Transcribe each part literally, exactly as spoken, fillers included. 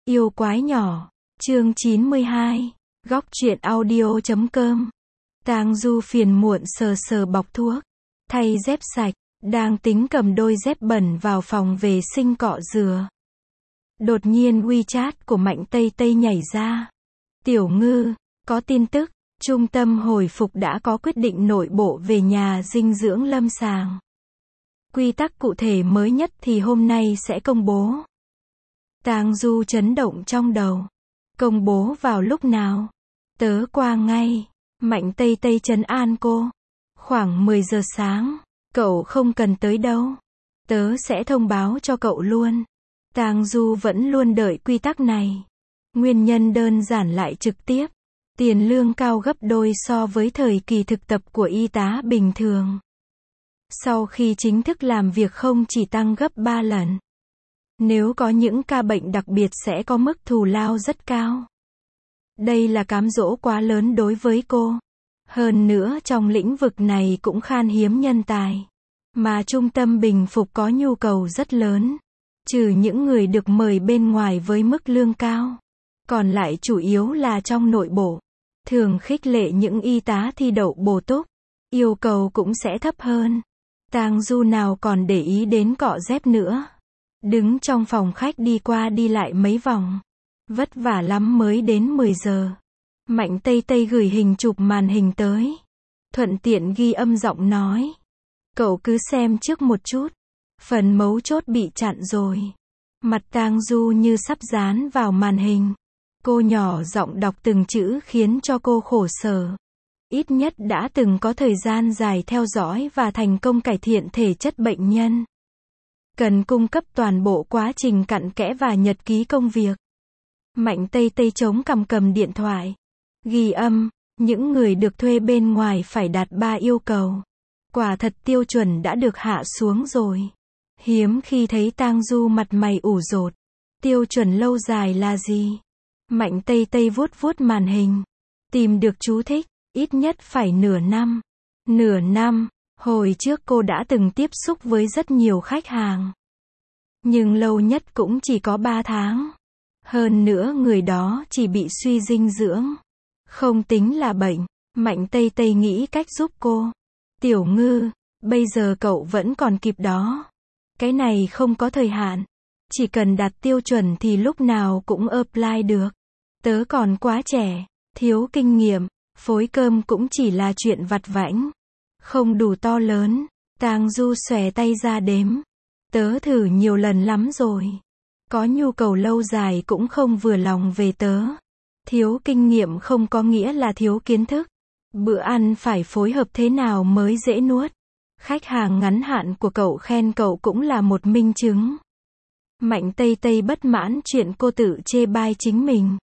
Yêu quái nhỏ, chương chín mươi hai, góc truyện audio chấm com. Tang Du phiền muộn sờ sờ bọc thuốc, thay dép sạch, đang tính cầm đôi dép bẩn vào phòng vệ sinh cọ rửa. Đột nhiên WeChat của Mạnh Tây Tây nhảy ra. Tiểu Ngư, có tin tức, trung tâm hồi phục đã có quyết định nội bộ về nhà dinh dưỡng lâm sàng. Quy tắc cụ thể mới nhất thì hôm nay sẽ công bố. Tang Du chấn động trong đầu. Công bố vào lúc nào? Tớ qua ngay. Mạnh Tây Tây trấn an cô. Khoảng mười giờ sáng. Cậu không cần tới đâu. Tớ sẽ thông báo cho cậu luôn. Tang Du vẫn luôn đợi quy tắc này. Nguyên nhân đơn giản lại trực tiếp. Tiền lương cao gấp đôi so với thời kỳ thực tập của y tá bình thường. Sau khi chính thức làm việc không chỉ tăng gấp ba lần. Nếu có những ca bệnh đặc biệt sẽ có mức thù lao rất cao. Đây là cám dỗ quá lớn đối với cô. Hơn nữa trong lĩnh vực này cũng khan hiếm nhân tài. Mà trung tâm bình phục có nhu cầu rất lớn. Trừ những người được mời bên ngoài với mức lương cao. Còn lại chủ yếu là trong nội bộ. Thường khích lệ những y tá thi đậu bổ túc. Yêu cầu cũng sẽ thấp hơn. Tang Du nào còn để ý đến cọ dép nữa. Đứng trong phòng khách đi qua đi lại mấy vòng. Vất vả lắm mới đến mười giờ. Mạnh Tây Tây gửi hình chụp màn hình tới. Thuận tiện ghi âm giọng nói. Cậu cứ xem trước một chút. Phần mấu chốt bị chặn rồi. Mặt Tang Du như sắp dán vào màn hình. Cô nhỏ giọng đọc từng chữ khiến cho cô khổ sở. Ít nhất đã từng có thời gian dài theo dõi và thành công cải thiện thể chất bệnh nhân. Cần cung cấp toàn bộ quá trình cặn kẽ và nhật ký công việc. Mạnh Tây Tây chống cằm cầm điện thoại. Ghi âm, những người được thuê bên ngoài phải đạt ba yêu cầu. Quả thật tiêu chuẩn đã được hạ xuống rồi. Hiếm khi thấy Tang Du mặt mày ủ rột. Tiêu chuẩn lâu dài là gì? Mạnh Tây Tây vuốt vuốt màn hình. Tìm được chú thích, ít nhất phải nửa năm. Nửa năm. Hồi trước cô đã từng tiếp xúc với rất nhiều khách hàng. Nhưng lâu nhất cũng chỉ có ba tháng. Hơn nữa người đó chỉ bị suy dinh dưỡng. Không tính là bệnh. Mạnh Tây Tây nghĩ cách giúp cô. Tiểu Ngư, bây giờ cậu vẫn còn kịp đó. Cái này không có thời hạn. Chỉ cần đạt tiêu chuẩn thì lúc nào cũng apply được. Tớ còn quá trẻ, thiếu kinh nghiệm, phối cơm cũng chỉ là chuyện vặt vãnh. Không đủ to lớn. Tang Du xòe tay ra đếm. Tớ thử nhiều lần lắm rồi. Có nhu cầu lâu dài cũng không vừa lòng về tớ. Thiếu kinh nghiệm không có nghĩa là thiếu kiến thức. Bữa ăn phải phối hợp thế nào mới dễ nuốt. Khách hàng ngắn hạn của cậu khen cậu cũng là một minh chứng. Mạnh Tây Tây bất mãn chuyện cô tự chê bai chính mình.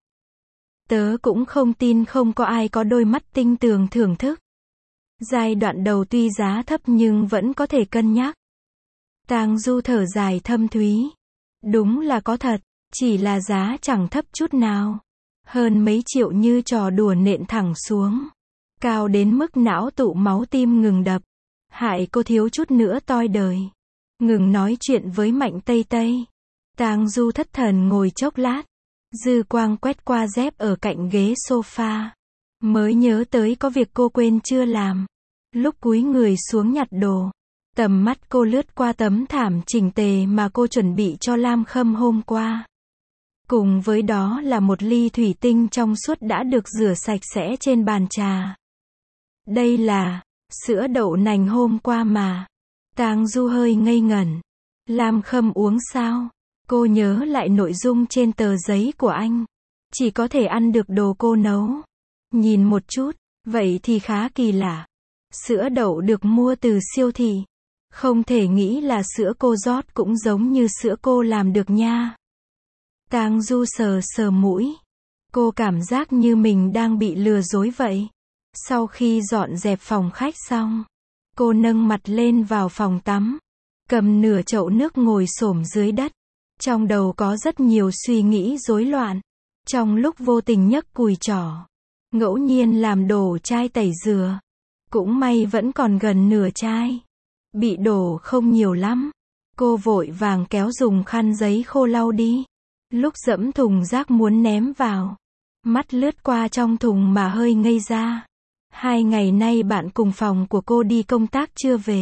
Tớ cũng không tin không có ai có đôi mắt tinh tường thưởng thức. Giai đoạn đầu tuy giá thấp nhưng vẫn có thể cân nhắc. Tang Du thở dài thâm thúy. Đúng là có thật, chỉ là giá chẳng thấp chút nào. Hơn mấy triệu như trò đùa nện thẳng xuống. Cao đến mức não tụ máu tim ngừng đập. Hại cô thiếu chút nữa toi đời. Ngừng nói chuyện với Mạnh Tây Tây. Tang Du thất thần ngồi chốc lát. Dư quang quét qua dép ở cạnh ghế sofa. Mới nhớ tới có việc cô quên chưa làm. Lúc cúi người xuống nhặt đồ. Tầm mắt cô lướt qua tấm thảm chỉnh tề mà cô chuẩn bị cho Lam Khâm hôm qua. Cùng với đó là một ly thủy tinh trong suốt đã được rửa sạch sẽ trên bàn trà. Đây là sữa đậu nành hôm qua mà. Tang Du hơi ngây ngẩn. Lam Khâm uống sao? Cô nhớ lại nội dung trên tờ giấy của anh. Chỉ có thể ăn được đồ cô nấu. Nhìn một chút, vậy thì khá kỳ lạ. Sữa đậu được mua từ siêu thị. Không thể nghĩ là sữa cô rót cũng giống như sữa cô làm được nha. Tang Du sờ sờ mũi. Cô cảm giác như mình đang bị lừa dối vậy. Sau khi dọn dẹp phòng khách xong, cô nâng mặt lên vào phòng tắm. Cầm nửa chậu nước ngồi xổm dưới đất. Trong đầu có rất nhiều suy nghĩ rối loạn. Trong lúc vô tình nhấc cùi trỏ. Ngẫu nhiên làm đổ chai tẩy dừa. Cũng may vẫn còn gần nửa chai. Bị đổ không nhiều lắm. Cô vội vàng kéo dùng khăn giấy khô lau đi. Lúc dẫm thùng rác muốn ném vào, mắt lướt qua trong thùng mà hơi ngây ra. Hai ngày nay bạn cùng phòng của cô đi công tác chưa về.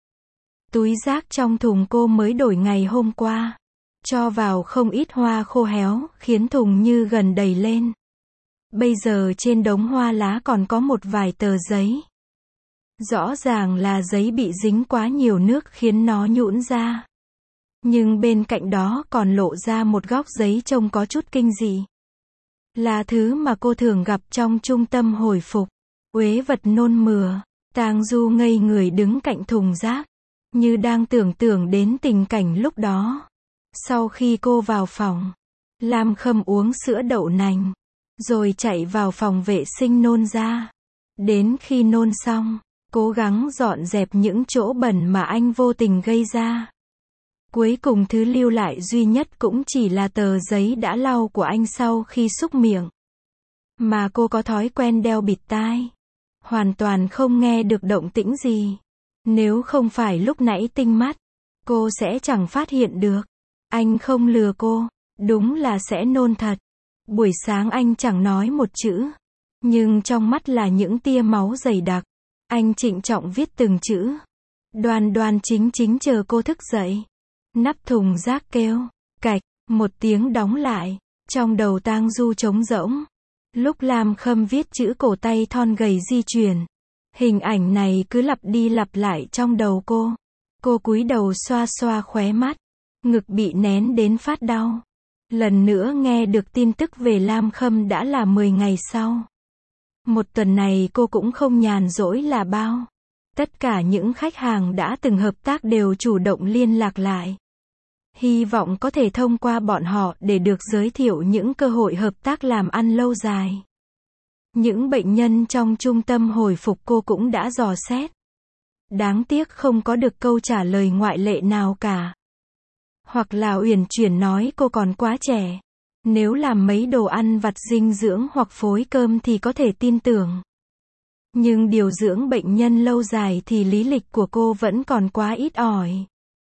Túi rác trong thùng cô mới đổi ngày hôm qua. Cho vào không ít hoa khô héo, khiến thùng như gần đầy lên. Bây giờ trên đống hoa lá còn có một vài tờ giấy. Rõ ràng là giấy bị dính quá nhiều nước khiến nó nhũn ra. Nhưng bên cạnh đó còn lộ ra một góc giấy trông có chút kinh dị. Là thứ mà cô thường gặp trong trung tâm hồi phục. Uế vật nôn mửa. Tang Du ngây người đứng cạnh thùng rác, như đang tưởng tượng đến tình cảnh lúc đó. Sau khi cô vào phòng, Lam Khâm uống sữa đậu nành, rồi chạy vào phòng vệ sinh nôn ra. Đến khi nôn xong, cố gắng dọn dẹp những chỗ bẩn mà anh vô tình gây ra. Cuối cùng thứ lưu lại duy nhất cũng chỉ là tờ giấy đã lau của anh sau khi súc miệng. Mà cô có thói quen đeo bịt tai, hoàn toàn không nghe được động tĩnh gì. Nếu không phải lúc nãy tinh mắt, cô sẽ chẳng phát hiện được. Anh không lừa cô, đúng là sẽ nôn thật. Buổi sáng anh chẳng nói một chữ, nhưng trong mắt là những tia máu dày đặc. Anh trịnh trọng viết từng chữ, đoan đoan chính chính chờ cô thức dậy. Nắp thùng rác kêu cạch, một tiếng đóng lại. Trong đầu Tang Du trống rỗng. Lúc Lam Khâm viết chữ, cổ tay thon gầy di chuyển. Hình ảnh này cứ lặp đi lặp lại trong đầu cô. Cô cúi đầu xoa xoa khóe mắt, ngực bị nén đến phát đau. Lần nữa nghe được tin tức về Lam Khâm đã là mười ngày sau. Một tuần này cô cũng không nhàn rỗi là bao. Tất cả những khách hàng đã từng hợp tác đều chủ động liên lạc lại. Hy vọng có thể thông qua bọn họ để được giới thiệu những cơ hội hợp tác làm ăn lâu dài. Những bệnh nhân trong trung tâm hồi phục cô cũng đã dò xét. Đáng tiếc không có được câu trả lời ngoại lệ nào cả. Hoặc là uyển chuyển nói cô còn quá trẻ. Nếu làm mấy đồ ăn vặt dinh dưỡng hoặc phối cơm thì có thể tin tưởng. Nhưng điều dưỡng bệnh nhân lâu dài thì lý lịch của cô vẫn còn quá ít ỏi.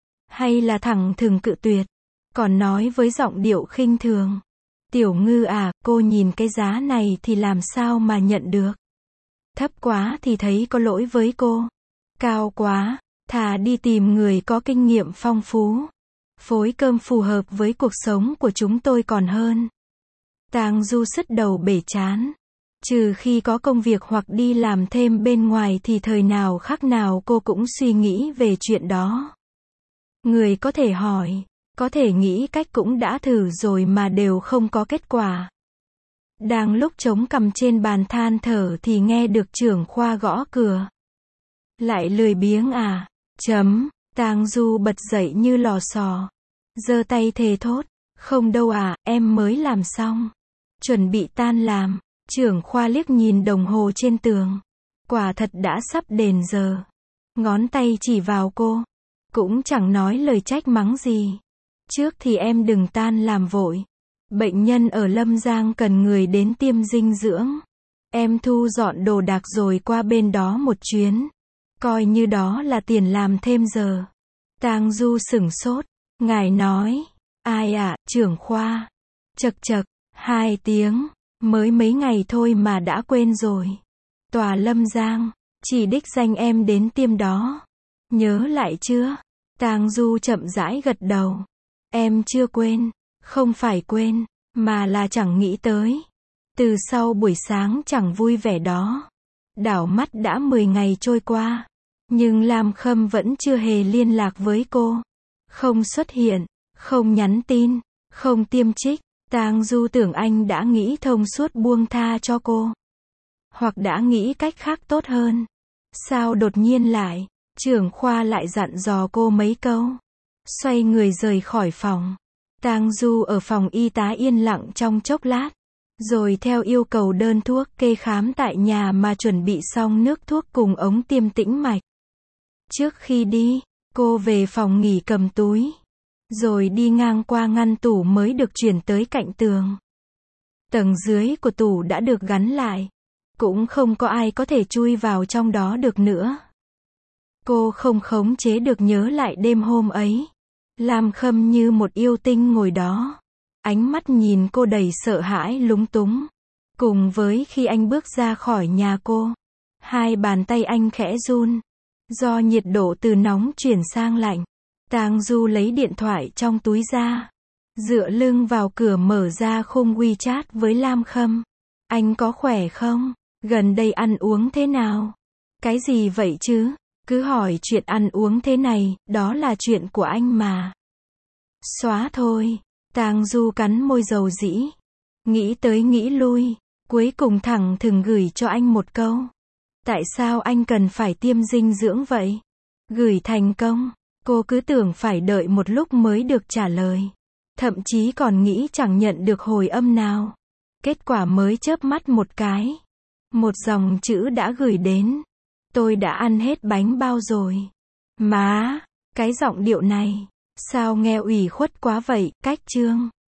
Hay là thẳng thừng cự tuyệt, còn nói với giọng điệu khinh thường. Tiểu Ngư à, cô nhìn cái giá này thì làm sao mà nhận được. Thấp quá thì thấy có lỗi với cô. Cao quá, thà đi tìm người có kinh nghiệm phong phú. Phối cơm phù hợp với cuộc sống của chúng tôi còn hơn. Tang Du sứt đầu bể chán. Trừ khi có công việc hoặc đi làm thêm bên ngoài thì thời nào khác nào cô cũng suy nghĩ về chuyện đó. Người có thể hỏi, có thể nghĩ cách cũng đã thử rồi mà đều không có kết quả. Đang lúc chống cằm trên bàn than thở thì nghe được trưởng khoa gõ cửa. Lại lười biếng à? Chấm. Tang Du bật dậy như lò xò. Giơ tay thề thốt. Không đâu à, em mới làm xong. Chuẩn bị tan làm. Trưởng khoa liếc nhìn đồng hồ trên tường. Quả thật đã sắp đền giờ. Ngón tay chỉ vào cô. Cũng chẳng nói lời trách mắng gì. Trước thì em đừng tan làm vội. Bệnh nhân ở Lâm Giang cần người đến tiêm dinh dưỡng. Em thu dọn đồ đạc rồi qua bên đó một chuyến. Coi như đó là tiền làm thêm giờ. Tang Du sửng sốt. Ngài nói. Ai ạ, à, trưởng khoa. Chật chật, hai tiếng. Mới mấy ngày thôi mà đã quên rồi. Tòa Lâm Giang. Chỉ đích danh em đến tiêm đó. Nhớ lại chưa? Tang Du chậm rãi gật đầu. Em chưa quên. Không phải quên, mà là chẳng nghĩ tới. Từ sau buổi sáng chẳng vui vẻ đó. Đảo mắt đã mười ngày trôi qua. Nhưng Lam Khâm vẫn chưa hề liên lạc với cô. Không xuất hiện, không nhắn tin, không tiêm trích. Tang Du tưởng anh đã nghĩ thông suốt buông tha cho cô. Hoặc đã nghĩ cách khác tốt hơn. Sao đột nhiên lại, trưởng khoa lại dặn dò cô mấy câu. Xoay người rời khỏi phòng. Tang Du ở phòng y tá yên lặng trong chốc lát. Rồi theo yêu cầu đơn thuốc kê khám tại nhà mà chuẩn bị xong nước thuốc cùng ống tiêm tĩnh mạch. Trước khi đi, cô về phòng nghỉ cầm túi. Rồi đi ngang qua ngăn tủ mới được chuyển tới cạnh tường. Tầng dưới của tủ đã được gắn lại. Cũng không có ai có thể chui vào trong đó được nữa. Cô không khống chế được nhớ lại đêm hôm ấy. Lam Khâm như một yêu tinh ngồi đó. Ánh mắt nhìn cô đầy sợ hãi lúng túng. Cùng với khi anh bước ra khỏi nhà cô, hai bàn tay anh khẽ run. Do nhiệt độ từ nóng chuyển sang lạnh. Tang Du lấy điện thoại trong túi ra. Dựa lưng vào cửa mở ra khung WeChat với Lam Khâm. Anh có khỏe không? Gần đây ăn uống thế nào? Cái gì vậy chứ? Cứ hỏi chuyện ăn uống thế này, đó là chuyện của anh mà. Xóa thôi. Tang Du cắn môi dầu dĩ. Nghĩ tới nghĩ lui. Cuối cùng thẳng thừng gửi cho anh một câu. Tại sao anh cần phải tiêm dinh dưỡng vậy? Gửi thành công. Cô cứ tưởng phải đợi một lúc mới được trả lời. Thậm chí còn nghĩ chẳng nhận được hồi âm nào. Kết quả mới chớp mắt một cái. Một dòng chữ đã gửi đến. Tôi đã ăn hết bánh bao rồi. Má, cái giọng điệu này, sao nghe ủy khuất quá vậy, cách chương.